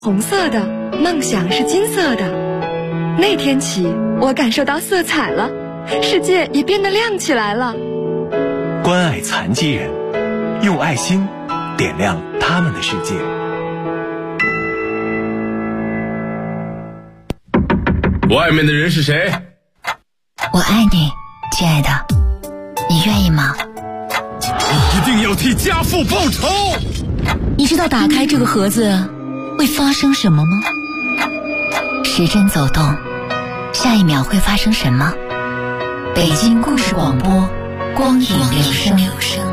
红色的，梦想是金色的。那天起，我感受到色彩了，世界也变得亮起来了。 关爱残疾人，用爱心点亮他们的世界。 外面的人是谁？ 我爱你，亲爱的，你愿意吗？ 你一定要替家父报仇！ 你知道打开这个盒子会发生什么吗？时针走动，下一秒会发生什么？北京故事广播，光影留声。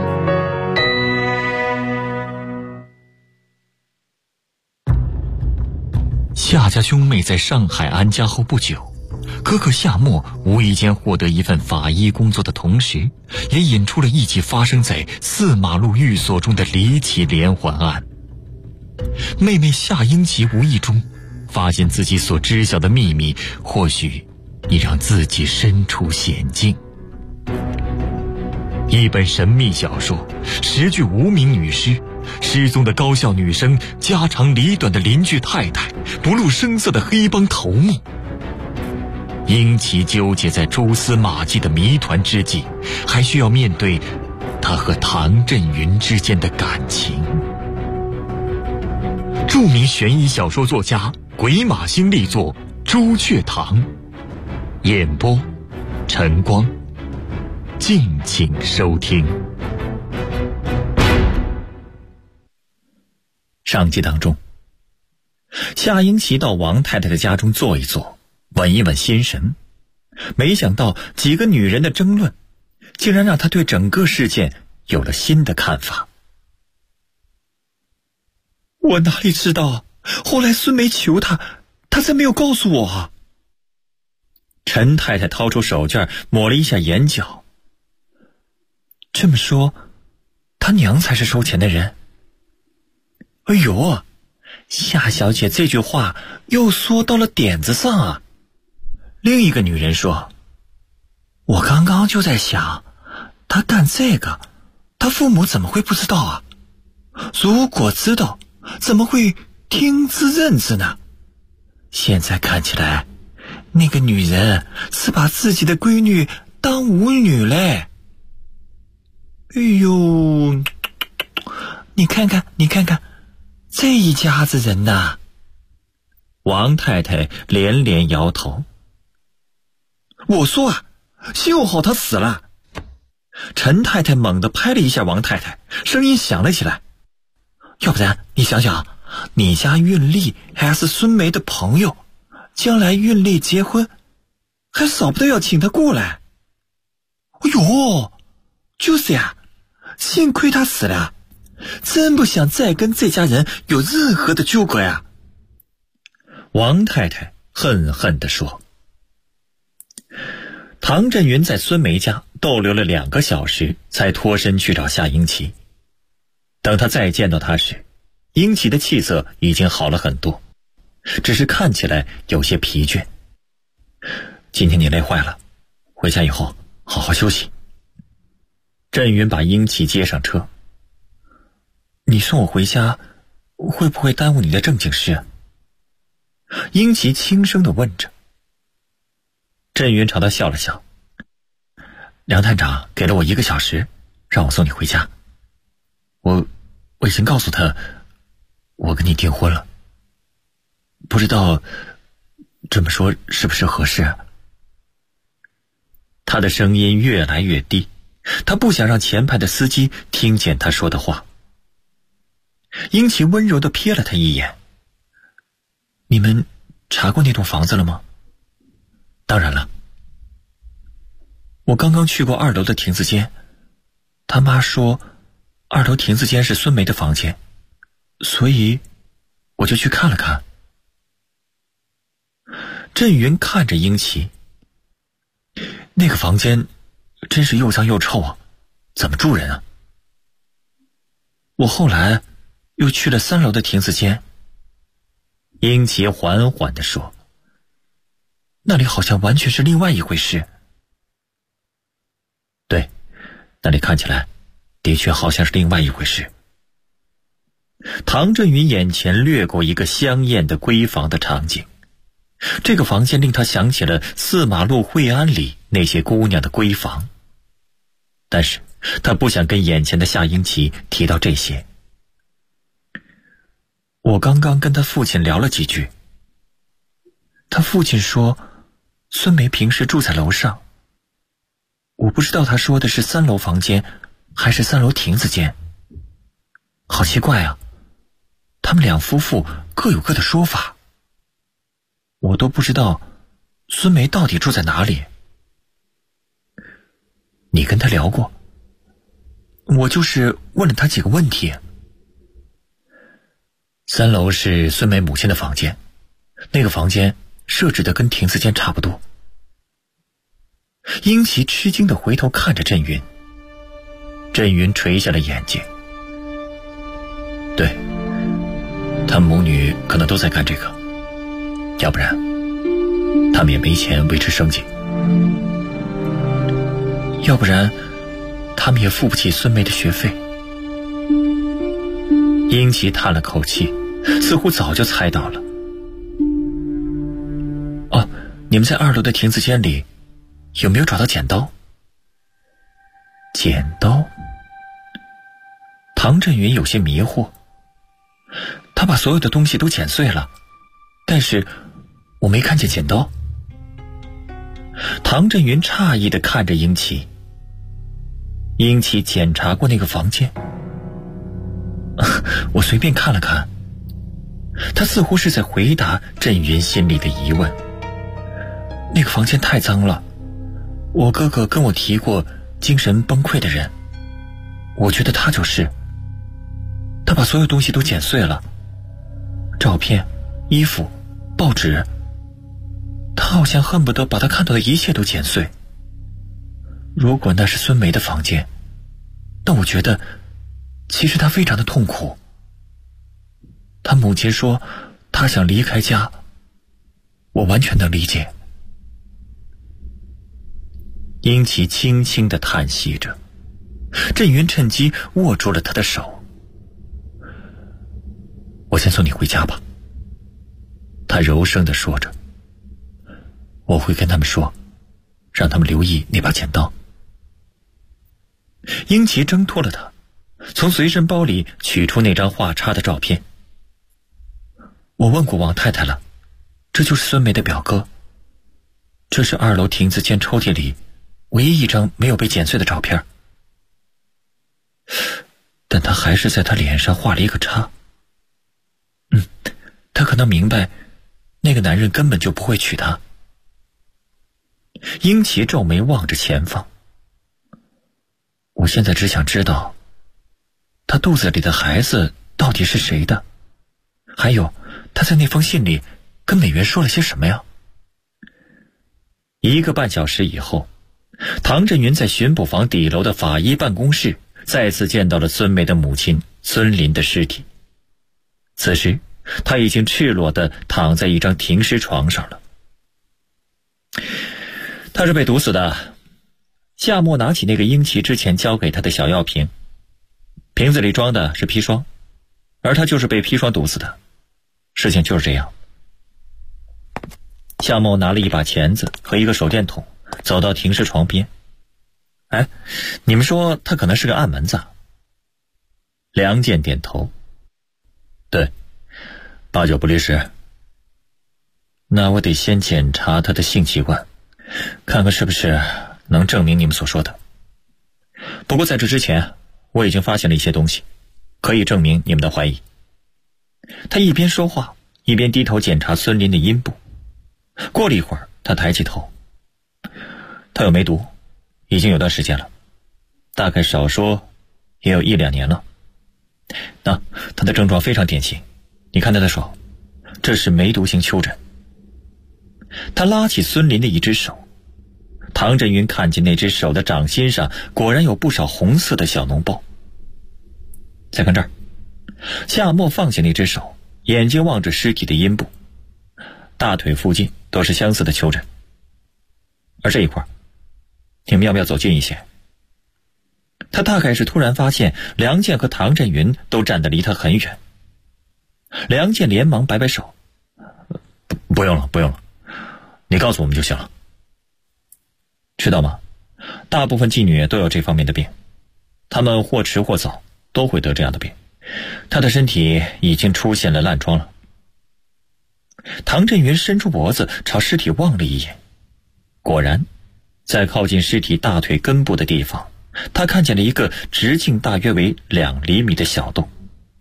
夏家兄妹在上海安家后不久，哥哥夏沫无意间获得一份法医工作的同时，也引出了一起发生在4马路寓所中的离奇连环案。妹妹夏英奇无意中发现自己所知晓的秘密，或许已让自己身处险境。一本神秘小说，10具无名女尸，失踪的高校女生，家长里短的邻居太太，不露声色的黑帮头目。英奇纠结在蛛丝马迹的谜团之际，还需要面对他和唐振云之间的感情。著名悬疑小说作家鬼马星力作《朱雀堂》，演播晨光，敬请收听。上集当中，夏英奇到王太太的家中坐一坐，稳一稳心神，没想到几个女人的争论竟然让他对整个事件有了新的看法。我哪里知道，后来孙梅求他才没有告诉我啊。陈太太掏出手绢抹了一下眼角。这么说，他娘才是收钱的人。哎呦，夏小姐这句话又说到了点子上啊。另一个女人说，我刚刚就在想，他干这个，他父母怎么会不知道啊？如果知道，怎么会听之任之呢？现在看起来，那个女人是把自己的闺女当舞女嘞。哎呦，你看看，这一家子人呐。王太太连连摇头。我说啊，幸好他死了。陈太太猛地拍了一下王太太，声音响了起来。要不然你想想，你家运丽还是孙梅的朋友，将来运丽结婚，还少不得要请她过来。哎呦，就是呀，幸亏他死了，真不想再跟这家人有任何的纠葛呀。王太太恨恨地说。唐振云在孙梅家逗留了2个小时，才脱身去找夏英奇。等他再见到他时，英奇的气色已经好了很多，只是看起来有些疲倦。今天你累坏了，回家以后好好休息。振云把英奇接上车。你送我回家，会不会耽误你的正经事？英奇轻声地问着。振云朝他笑了笑。梁探长给了我1个小时，让我送你回家。我已经告诉他，我跟你订婚了。不知道这么说是不是合适？他的声音越来越低，他不想让前排的司机听见他说的话。英奇温柔地瞥了他一眼。你们查过那栋房子了吗？当然了。我刚刚去过2楼的亭子间，他妈说2楼亭子间是孙梅的房间，所以我就去看了看。振云看着英奇。那个房间真是又脏又臭啊，怎么住人啊？我后来又去了3楼的亭子间。英奇缓缓地说。那里好像完全是另外一回事。对，那里看起来的确好像是另外一回事。 唐振云眼前掠过一个香艳的闺房的场景，这个房间令他想起了四马路惠安里那些姑娘的闺房，但是他不想跟眼前的夏英奇提到这些。我刚刚跟他父亲聊了几句，他父亲说孙梅平时住在楼上，我不知道他说的是3楼房间还是3楼亭子间。好奇怪啊，他们两夫妇各有各的说法，我都不知道孙梅到底住在哪里。你跟他聊过？我就是问了他几个问题。3楼是孙梅母亲的房间，那个房间设置的跟亭子间差不多。英奇吃惊地回头看着振云，振云垂下了眼睛。对，他母女可能都在干这个，要不然他们也没钱维持生计，要不然他们也付不起孙梅的学费。英奇叹了口气，似乎早就猜到了。哦，你们在2楼的亭子间里有没有找到剪刀？剪刀？唐振云有些迷惑。他把所有的东西都剪碎了，但是我没看见剪刀。唐振云诧异地看着英奇。英奇检查过那个房间？我随便看了看。他似乎是在回答振云心里的疑问。那个房间太脏了，我哥哥跟我提过精神崩溃的人，我觉得他就是。他把所有东西都剪碎了，照片、衣服、报纸，他好像恨不得把他看到的一切都剪碎。如果那是孙梅的房间，那我觉得其实他非常的痛苦。他母亲说他想离开家，我完全能理解。英奇轻轻地叹息着，振云趁机握住了他的手。我先送你回家吧，他柔声地说着。我会跟他们说，让他们留意那把剪刀。英奇挣脱了他，从随身包里取出那张画叉的照片。我问过王太太了，这就是孙梅的表哥。这是2楼亭子间抽屉里唯一一张没有被剪碎的照片，但他还是在他脸上画了一个叉。他可能明白那个男人根本就不会娶她。英奇皱眉望着前方。我现在只想知道他肚子里的孩子到底是谁的，还有他在那封信里跟美元说了些什么呀。1个半小时以后，唐振云在巡捕房底楼的法医办公室再次见到了孙梅的母亲孙林的尸体。此时他已经赤裸地躺在一张停尸床上了。他是被毒死的。夏沫拿起那个英奇之前交给他的小药瓶，瓶子里装的是砒霜，而他就是被砒霜毒死的。事情就是这样。夏沫拿了一把钳子和一个手电筒，走到停尸床边。哎，你们说他可能是个暗门子？梁健点头。对，8九不离十。那我得先检查他的性器官，看看是不是能证明你们所说的。不过在这之前，我已经发现了一些东西，可以证明你们的怀疑。他一边说话，一边低头检查孙林的阴部。过了一会儿，他抬起头。他有梅毒，已经有段时间了，大概少说也有1、2年了。那他的症状非常典型，你看他的手，这是梅毒性丘疹。他拉起孙林的一只手，唐振云看见那只手的掌心上果然有不少红色的小脓包。再看这儿，夏沫放下那只手，眼睛望着尸体的阴部，大腿附近都是相似的丘疹。而这一块，你们要不要走近一些？他大概是突然发现梁健和唐振云都站得离他很远， 梁健连忙摆摆手：“不用了，不用了，你告诉我们就行了。”知道吗？大部分妓女都有这方面的病，她们或迟或早都会得这样的病。她的身体已经出现了烂疮了。唐振云伸出脖子朝尸体望了一眼，果然在靠近尸体大腿根部的地方，他看见了一个直径大约为2厘米的小洞。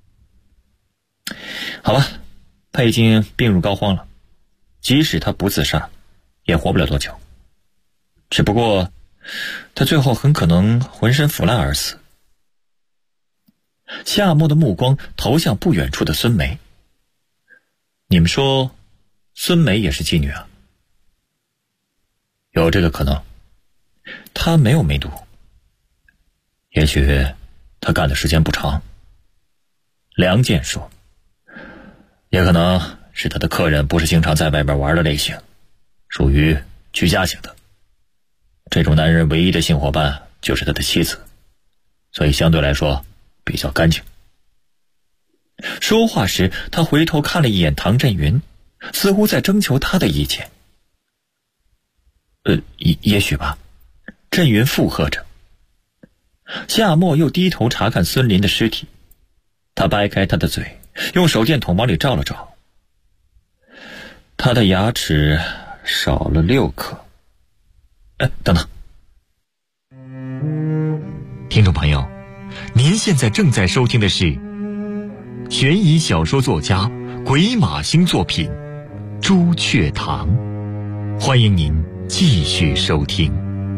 好吧，他已经病入膏肓了，即使他不自杀也活不了多久，只不过他最后很可能浑身腐烂而死。夏沫的目光投向不远处的孙梅：“你们说孙梅也是妓女啊？”“有这个可能，她没有梅毒，也许她干的时间不长。”梁健说：“也可能是她的客人不是经常在外边玩的类型，属于居家型的。这种男人唯一的性伙伴就是他的妻子，所以相对来说比较干净。”说话时，他回头看了一眼唐振云，似乎在征求他的意见。也许吧。振云附和着。夏沫又低头查看孙林的尸体，他掰开他的嘴，用手电筒往里照了照。他的牙齿少了6颗。等等。 听众朋友，您现在正在收听的是悬疑小说作家鬼马星作品《朱雀堂》，欢迎您继续收听。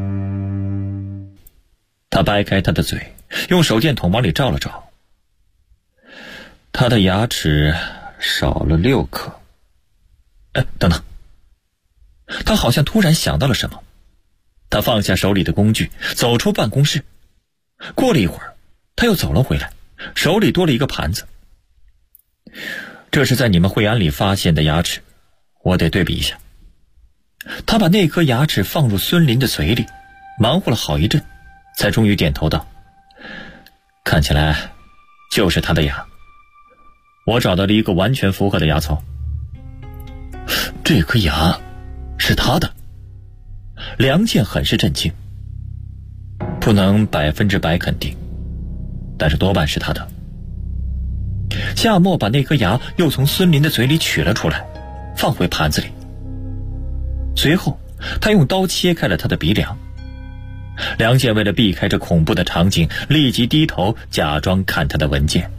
他掰开他的嘴，用手电筒往里照了照。他的牙齿少了6颗。等等。他好像突然想到了什么，他放下手里的工具，走出办公室。过了一会儿，他又走了回来，手里多了一个盘子。这是在你们会案里发现的牙齿，我得对比一下。他把那颗牙齿放入孙林的嘴里，忙活了好一阵，才终于点头道：“看起来就是他的牙，我找到了一个完全符合的牙槽。”这颗牙是他的。梁健很是震惊，不能100%肯定，但是多半是他的。夏沫把那颗牙又从孙林的嘴里取了出来，放回盘子里。随后他用刀切开了他的鼻梁。梁健为了避开这恐怖的场景，立即低头假装看他的文件。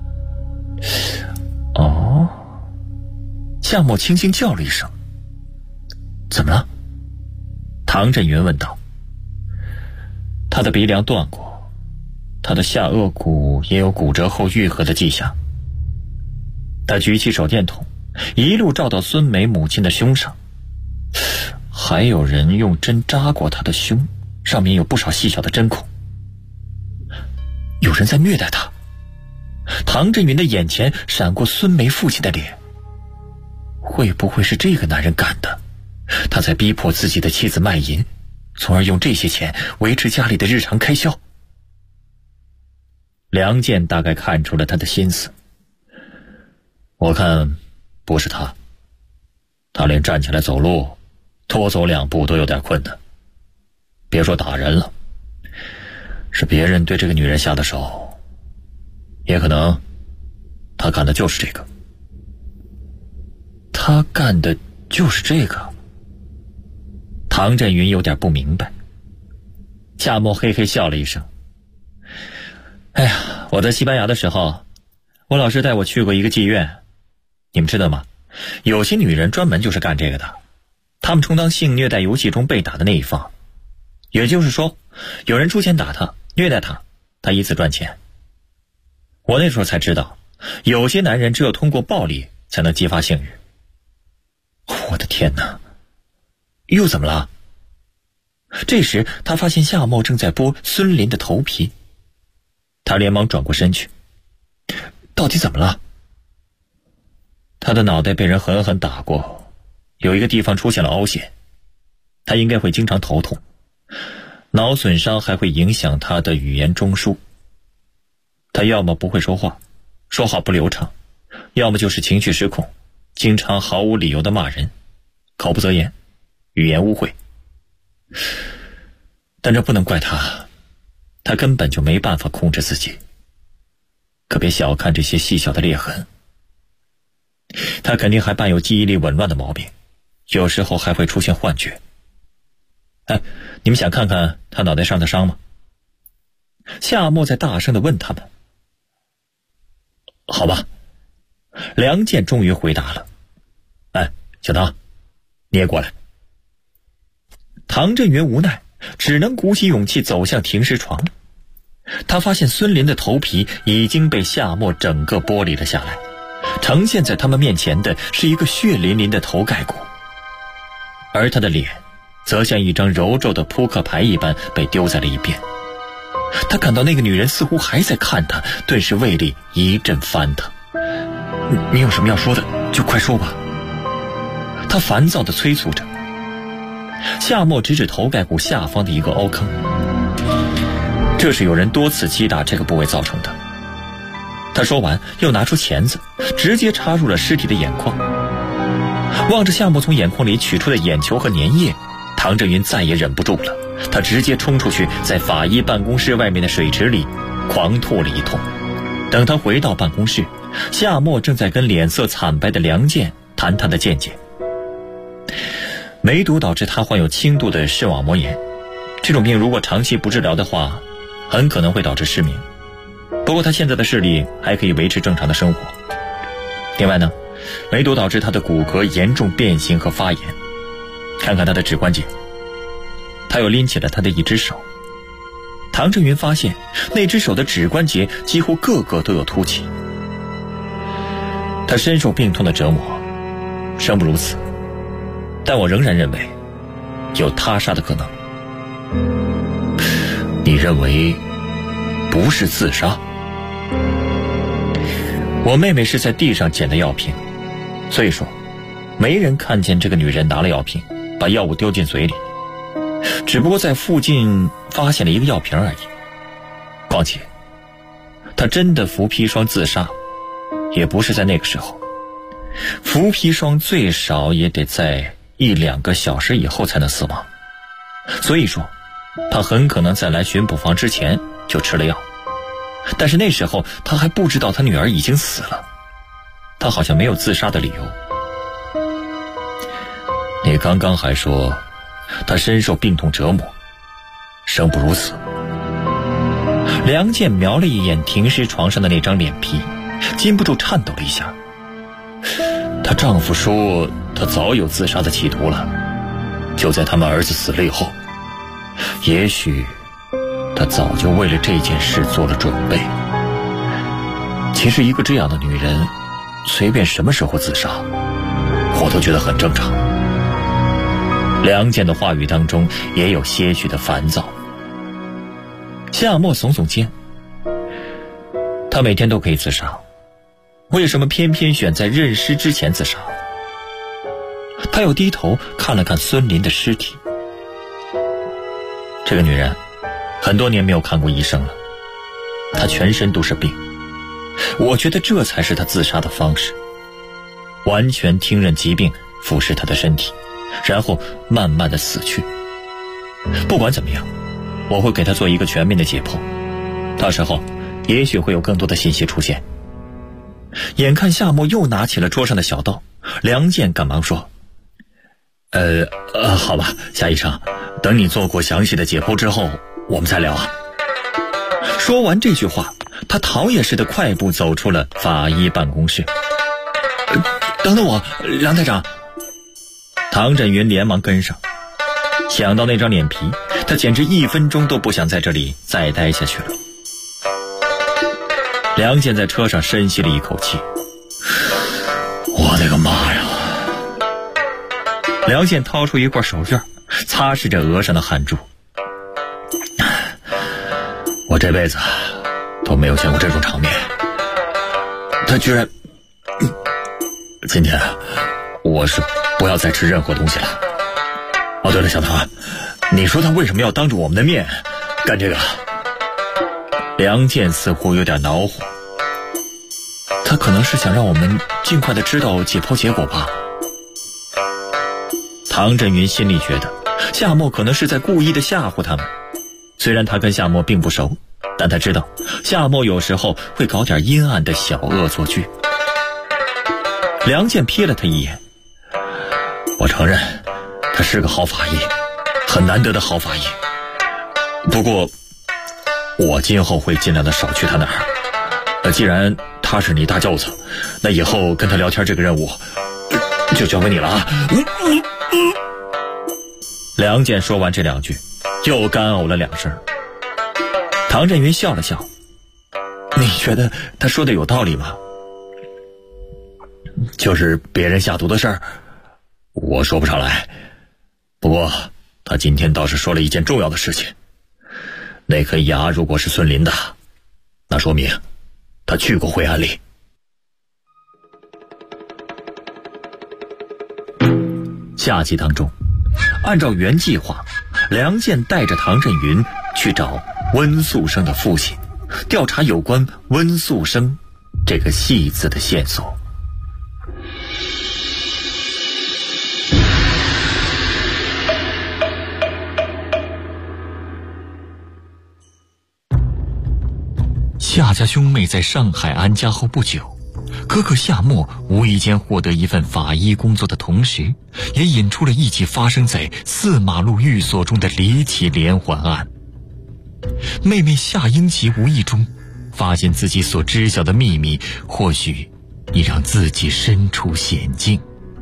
哦，夏沫轻轻叫了一声。怎么了？唐振云问道。他的鼻梁断过，他的下颚骨也有骨折后愈合的迹象。他举起手电筒，一路照到孙梅母亲的胸上，还有人用针扎过他的胸，上面有不少细小的针孔。有人在虐待他。唐振云的眼前闪过孙梅父亲的脸，会不会是这个男人干的？他在逼迫自己的妻子卖淫，从而用这些钱维持家里的日常开销。梁健大概看出了他的心思。我看不是他，他连站起来走路多走2步都有点困难，别说打人了，是别人对这个女人下的手，也可能他干的就是这个。他干的就是这个？唐振云有点不明白。夏沫嘿嘿笑了一声。哎呀，我在西班牙的时候，我老师带我去过一个妓院，你们知道吗？有些女人专门就是干这个的，她们充当性虐待游戏中被打的那一方。也就是说，有人出钱打她，虐待她，她以此赚钱。我那时候才知道，有些男人只有通过暴力才能激发性欲。我的天哪，又怎么了？这时他发现夏沫正在剥孙林的头皮，他连忙转过身去。到底怎么了？他的脑袋被人狠狠打过，有一个地方出现了凹陷，他应该会经常头痛，脑损伤还会影响他的语言中枢。他要么不会说话，说话不流畅， 要么就是情绪失控，经常毫无理由的骂人，口不择言，语言污秽。但这不能怪他，他根本就没办法控制自己。可别小看这些细小的裂痕，他肯定还伴有记忆力紊乱的毛病，有时候还会出现幻觉。你们想看看他脑袋上的伤吗？夏沫在大声地问他们。好吧，梁健终于回答了。小唐，你也过来。唐振元无奈，只能鼓起勇气走向停尸床。他发现孙林的头皮已经被夏沫整个剥离了下来，呈现在他们面前的是一个血淋淋的头盖骨，而他的脸则像一张揉皱的扑克牌一般被丢在了一边。他感到那个女人似乎还在看他，顿时胃里一阵翻腾。你有什么要说的就快说吧，他烦躁地催促着。夏沫指指头盖骨下方的一个凹坑，这是有人多次击打这个部位造成的。他说完又拿出钳子，直接插入了尸体的眼眶。望着夏沫从眼眶里取出的眼球和粘液，唐振云再也忍不住了，他直接冲出去，在法医办公室外面的水池里狂吐了一通。等他回到办公室，夏沫正在跟脸色惨白的梁健谈他的见解。梅毒导致他患有轻度的视网膜炎，这种病如果长期不治疗的话，很可能会导致失明。不过他现在的视力还可以维持正常的生活。另外呢，梅毒导致他的骨骼严重变形和发炎。看看他的指关节，他又拎起了他的一只手。唐振云发现那只手的指关节几乎个个都有凸起。他深受病痛的折磨，生不如死，但我仍然认为有他杀的可能。你认为不是自杀？我妹妹是在地上捡的药瓶，所以说没人看见这个女人拿了药瓶把药物丢进嘴里，只不过在附近发现了一个药瓶而已。况且她真的服砒霜自杀也不是在那个时候，服砒霜最少也得在1-2个小时以后才能死亡，所以说她很可能在来巡捕房之前就吃了药。但是那时候她还不知道她女儿已经死了，她好像没有自杀的理由。你刚刚还说她深受病痛折磨，生不如死。梁健瞄了一眼停尸床上的那张脸皮，禁不住颤抖了一下。她丈夫说她早有自杀的企图了，就在他们儿子死了以后。也许她早就为了这件事做了准备。其实一个这样的女人随便什么时候自杀我都觉得很正常。梁健的话语当中也有些许的烦躁。夏沫耸耸肩，他每天都可以自杀，为什么偏偏选在认尸之前自杀？他又低头看了看孙林的尸体。这个女人很多年没有看过医生了，她全身都是病，我觉得这才是她自杀的方式，完全听任疾病腐蚀她的身体，然后慢慢的死去。不管怎么样，我会给她做一个全面的解剖，到时候也许会有更多的信息出现。眼看夏沫又拿起了桌上的小刀，梁健赶忙说：好吧，夏医生，等你做过详细的解剖之后我们再聊啊。说完这句话，他逃也似的快步走出了法医办公室。等等我，梁台长。唐振云连忙跟上，想到那张脸皮，他简直1分钟都不想在这里再待下去了。梁健在车上深吸了一口气，我的个妈呀！梁健掏出一块手绢，擦拭着额上的汗珠。我这辈子都没有见过这种场面，他居然……今天我是不要再吃任何东西了。哦，对了，小唐，你说他为什么要当着我们的面干这个？梁健似乎有点恼火， 他可能是想让我们尽快的知道解剖结果吧。唐振云心里觉得夏沫可能是在故意的吓唬他们。虽然他跟夏沫并不熟，但他知道夏沫有时候会搞点阴暗的小恶作剧。梁健瞥了他一眼，我承认他是个好法医，很难得的好法医，不过我今后会尽量的少去他那儿。既然他是你大舅子，那以后跟他聊天这个任务就交给你了啊。梁健说完这两句又干呕了2声。唐振云笑了笑，你觉得他说的有道理吗？就是别人下毒的事儿我说不上来，不过他今天倒是说了一件重要的事情。那颗牙如果是孙林的，那说明他去过惠安里。下集当中，按照原计划，梁健带着唐振云去找温素生的父亲，调查有关温素生这个戏子的线索。 夏家兄妹在上海安家后不久，哥哥夏沫无意间获得一份法医工作的同时，也引出了一起发生在4马路寓所中的离奇连环案。妹妹夏英奇无意中发现自己所知晓的秘密，或许已让自己身处险境。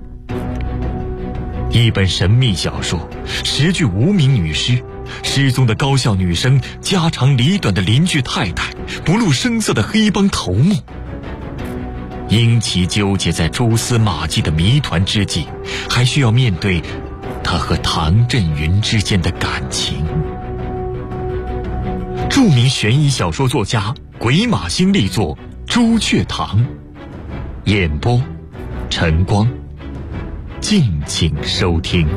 一本神秘小说，10具无名女尸，失踪的高校女生，家长里短的邻居太太，不露声色的黑帮头目。英奇纠结在蛛丝马迹的谜团之际，还需要面对他和唐振云之间的感情。著名悬疑小说作家鬼马星力作《朱雀堂》，演播晨光，敬请收听。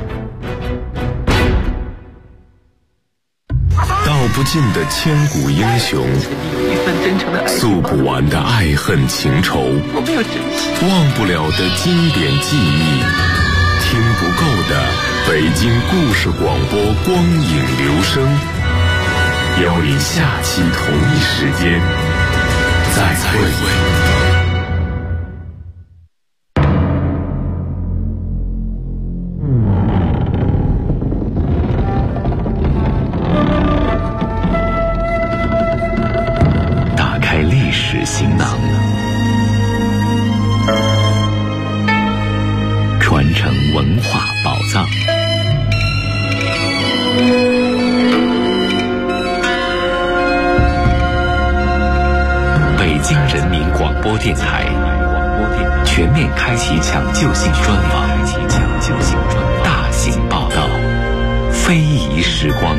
道不尽的千古英雄，诉不完的爱恨情仇，忘不了的经典记忆，听不够的北京故事广播光影留声。邀您下期同一时间再会。 行囊，传承文化宝藏。北京人民广播电台全面开启抢救性专访，大型报道，非遗时光。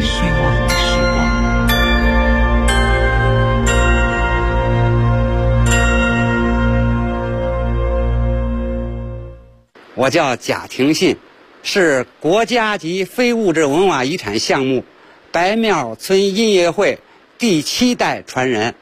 我叫贾廷信，是国家级非物质文化遗产项目白庙村音乐会第7代传人。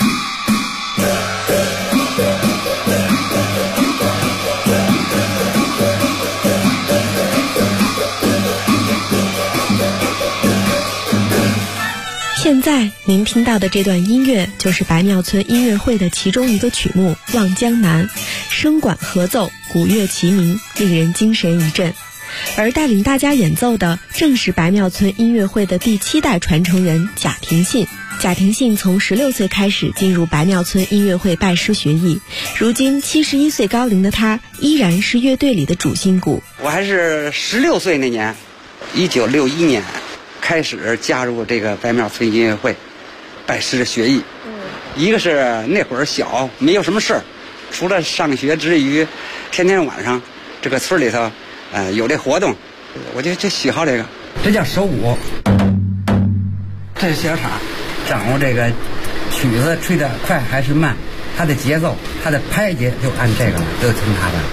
现在您听到的这段音乐就是白庙村音乐会的其中一个曲目《望江南》，声管合奏，鼓乐齐鸣，令人精神一振。而带领大家演奏的正是白庙村音乐会的第7代传承人贾廷信。贾廷信从16岁开始进入白庙村音乐会拜师学艺，如今71岁高龄的他依然是乐队里的主心骨。 我还是16岁那年，1961年开始加入这个白庙村音乐会，拜师学艺。一个是那会儿小，没有什么事儿，除了上学之余，天天晚上这个村里头，有这活动，我就喜好这个。这叫手鼓，这是小叉，掌握这个曲子吹得快还是慢，它的节奏，它的拍节就按这个了，都听它的。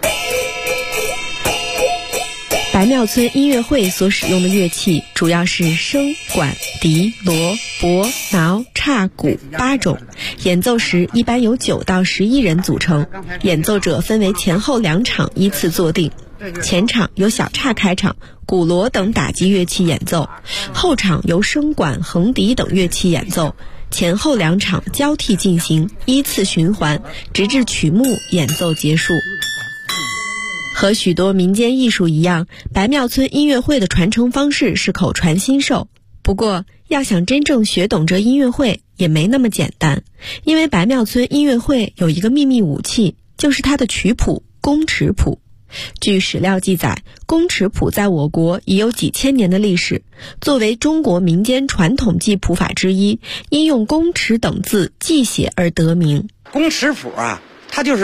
白庙村音乐会所使用的乐器主要是笙、管、笛、锣、钹、挠、 叉、鼓8种，演奏时一般由9到11人组成，演奏者分为前后2场依次坐定。前场由小叉开场，鼓锣等打击乐器演奏，后场由笙管、横笛等乐器演奏，前后2场交替进行，依次循环，直至曲目演奏结束。和许多民间艺术一样，白庙村音乐会的传承方式是口传心授。不过，要想真正学懂这音乐会也没那么简单，因为白庙村音乐会有一个秘密武器，就是它的曲谱宫尺谱。据史料记载，宫尺谱在我国已有几千年的历史，作为中国民间传统记谱法之一，因用宫尺等字记写而得名。 宫尺谱啊，它就是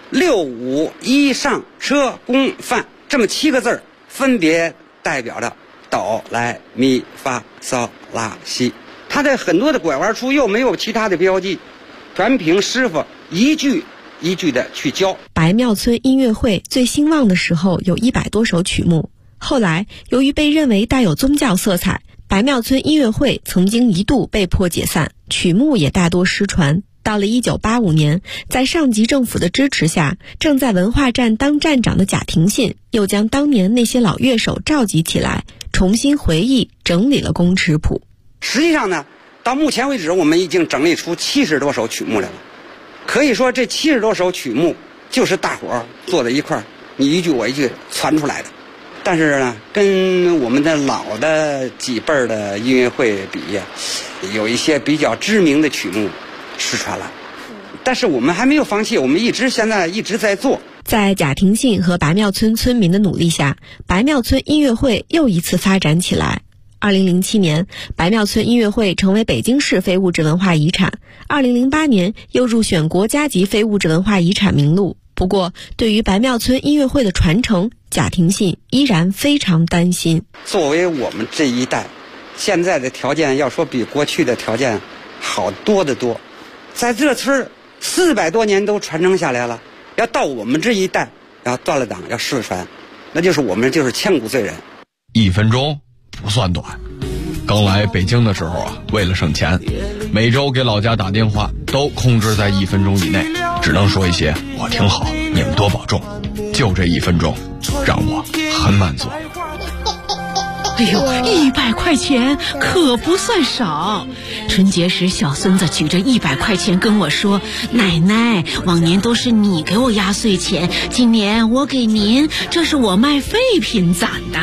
6、5、1上车宫范这么7个字，分别代表着哆来咪发嗦拉西。它的很多的拐弯处又没有其他的标记，全凭师傅一句一句的去教。 白庙村音乐会最兴旺的时候有100多首曲目，后来由于被认为带有宗教色彩，白庙村音乐会曾经一度被迫解散，曲目也大多失传。到了1985年，在上级政府的支持下，正在文化站当站长的贾廷信又将当年那些老乐手召集起来，重新回忆整理了宫尺谱。 实际上呢，到目前为止我们已经整理出70多首曲目来了。可以说这70多首曲目就是大伙儿坐在一块儿，你一句我一句传出来的。但是呢，跟我们的老的几辈儿的音乐会比呀，有一些比较知名的曲目失传了。但是我们还没有放弃，我们现在一直在做。 在贾廷信和白庙村村民的努力下，白庙村音乐会又一次发展起来。2007年，白庙村音乐会成为北京市非物质文化遗产。2008年又入选国家级非物质文化遗产名录。不过，对于白庙村音乐会的传承，贾廷信依然非常担心。 作为我们这一代，现在的条件要说比过去的条件好多得多。在这村400多年都传承下来了，要到我们这一代要断了档要失传，那就是我们就是千古罪人。 1分钟不算短。刚来北京的时候啊，为了省钱，每周给老家打电话都控制在1分钟以内，只能说一些我挺好，你们多保重。就这1分钟让我很满足。 哎呦，100块钱可不算少。春节时小孙子举着100块钱跟我说，奶奶，往年都是你给我压岁钱，今年我给您，这是我卖废品攒的。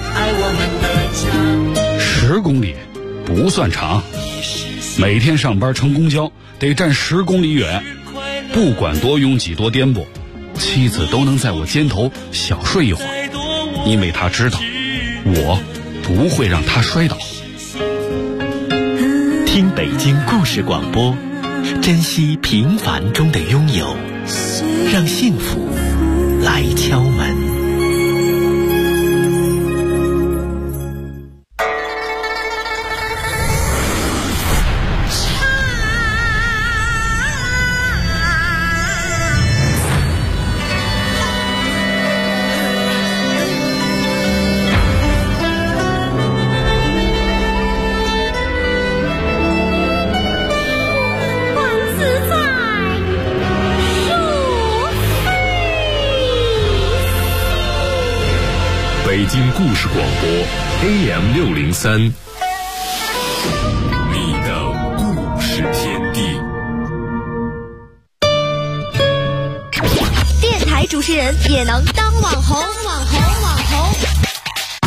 10公里不算长，每天上班乘公交得站10公里远，不管多拥挤多颠簸，妻子都能在我肩头小睡一会儿，因为她知道我不会让她摔倒。 听北京故事广播，珍惜平凡中的拥有，让幸福来敲门。 北京故事广播 AM603， 你的故事天地。 电台主持人也能当网红。